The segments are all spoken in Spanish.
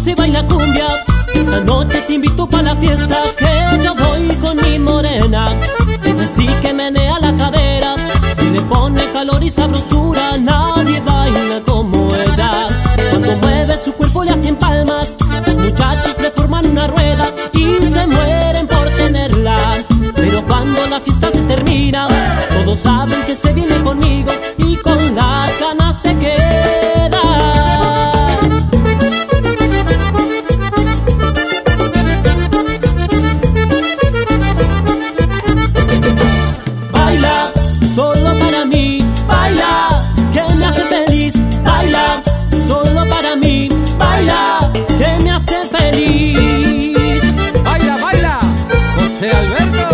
se baila cumbia. Esta noche te invito pa' la fiesta, que yo voy con mi morena. Ella sí que menea la cadera y le pone calor y sabrosura. Nadie baila como ella. Cuando mueve su cuerpo le hacen palmas. Los muchachos le forman una rueda y se mueren por tenerla. Pero cuando la fiesta se termina, todos saben que se viene conmigo y con las ganas se queda. Baila, solo para mí, baila, que me hace feliz. Baila, solo para mí, baila, que me hace feliz. Baila, baila, José Alberto.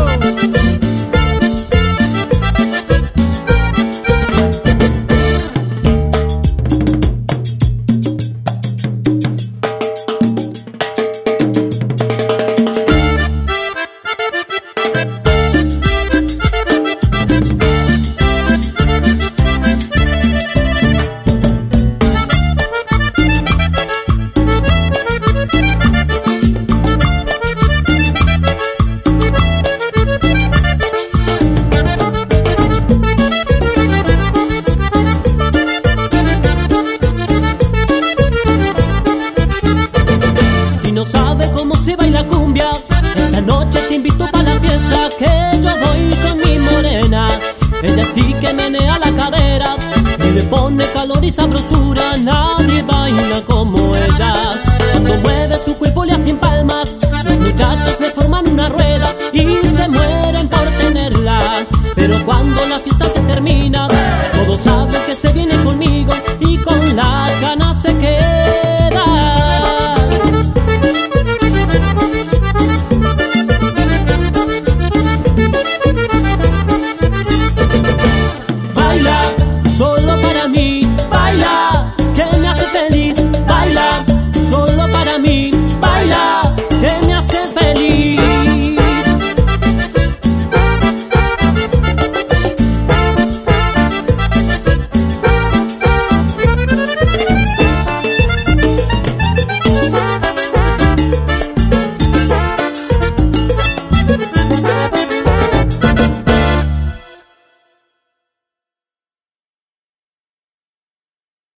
Si no sabe cómo se baila cumbia, esta noche te invito pa' la fiesta, que yo voy con mi morena. Ella sí que menea la cadera y le pone calor y sabrosura. Nadie baila como ella.